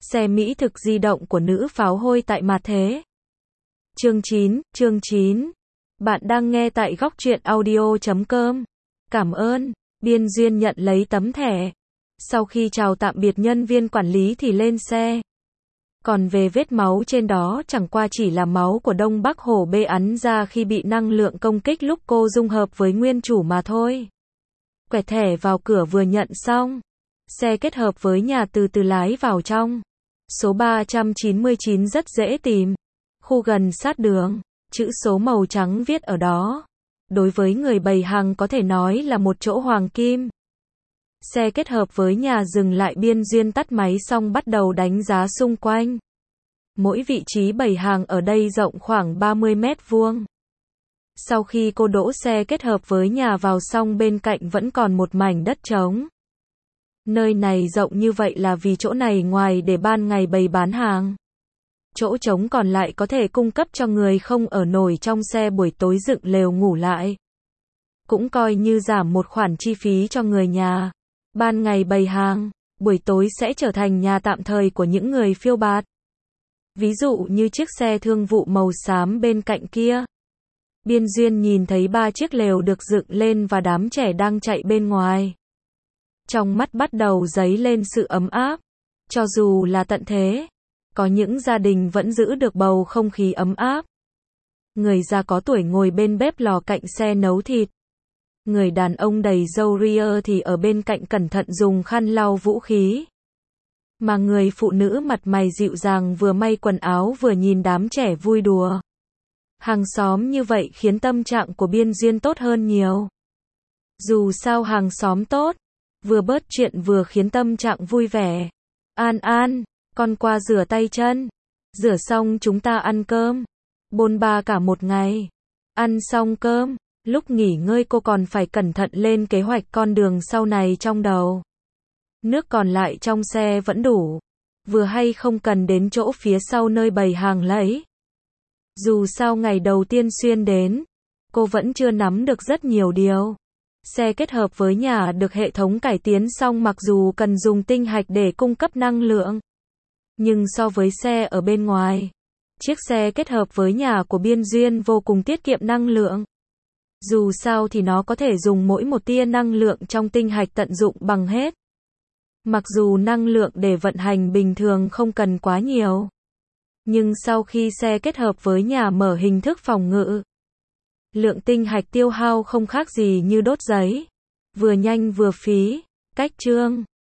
Xe mỹ thực di động của nữ pháo hôi tại mặt thế. Chương 9. Bạn đang nghe tại góc truyện audio.com. Cảm ơn. Biên Duyên nhận lấy tấm thẻ. Sau khi chào tạm biệt nhân viên quản lý thì lên xe. Còn về vết máu trên đó chẳng qua chỉ là máu của Đông Bắc Hổ bê ắn ra khi bị năng lượng công kích lúc cô dung hợp với nguyên chủ mà thôi. Quẹt thẻ vào cửa vừa nhận xong. Xe kết hợp với nhà từ từ lái vào trong. Số 399 rất dễ tìm. Khu gần sát đường. Chữ số màu trắng viết ở đó. Đối với người bày hàng có thể nói là một chỗ hoàng kim. Xe kết hợp với nhà dừng lại, Biên Duyên tắt máy xong bắt đầu đánh giá xung quanh. Mỗi vị trí bày hàng ở đây rộng khoảng 30 mét vuông. Sau khi cô đỗ xe kết hợp với nhà vào xong, bên cạnh vẫn còn một mảnh đất trống. Nơi này rộng như vậy là vì chỗ này ngoài để ban ngày bày bán hàng. Chỗ trống còn lại có thể cung cấp cho người không ở nổi trong xe buổi tối dựng lều ngủ lại. Cũng coi như giảm một khoản chi phí cho người nhà. Ban ngày bày hàng, buổi tối sẽ trở thành nhà tạm thời của những người phiêu bạt. Ví dụ như chiếc xe thương vụ màu xám bên cạnh kia. Biên Duyên nhìn thấy 3 chiếc lều được dựng lên và đám trẻ đang chạy bên ngoài. Trong mắt bắt đầu dấy lên sự ấm áp. Cho dù là tận thế, có những gia đình vẫn giữ được bầu không khí ấm áp. Người già có tuổi ngồi bên bếp lò cạnh xe nấu thịt. Người đàn ông đầy râu ria thì ở bên cạnh cẩn thận dùng khăn lau vũ khí. Mà người phụ nữ mặt mày dịu dàng vừa may quần áo vừa nhìn đám trẻ vui đùa. Hàng xóm như vậy khiến tâm trạng của Biên Duyên tốt hơn nhiều. Dù sao hàng xóm tốt, vừa bớt chuyện vừa khiến tâm trạng vui vẻ. An, con qua rửa tay chân. Rửa xong chúng ta ăn cơm. Bôn ba cả một ngày. Ăn xong cơm, lúc nghỉ ngơi cô còn phải cẩn thận lên kế hoạch con đường sau này trong đầu. Nước còn lại trong xe vẫn đủ. Vừa hay không cần đến chỗ phía sau nơi bày hàng lấy. Dù sao ngày đầu tiên xuyên đến, cô vẫn chưa nắm được rất nhiều điều. Xe kết hợp với nhà được hệ thống cải tiến xong, mặc dù cần dùng tinh hạch để cung cấp năng lượng. Nhưng so với xe ở bên ngoài, chiếc xe kết hợp với nhà của Biên Duyên vô cùng tiết kiệm năng lượng. Dù sao thì nó có thể dùng mỗi một tia năng lượng trong tinh hạch tận dụng bằng hết. Mặc dù năng lượng để vận hành bình thường không cần quá nhiều. Nhưng sau khi xe kết hợp với nhà mở hình thức phòng ngự, lượng tinh hạch tiêu hao không khác gì như đốt giấy. Vừa nhanh vừa phí. Cách chương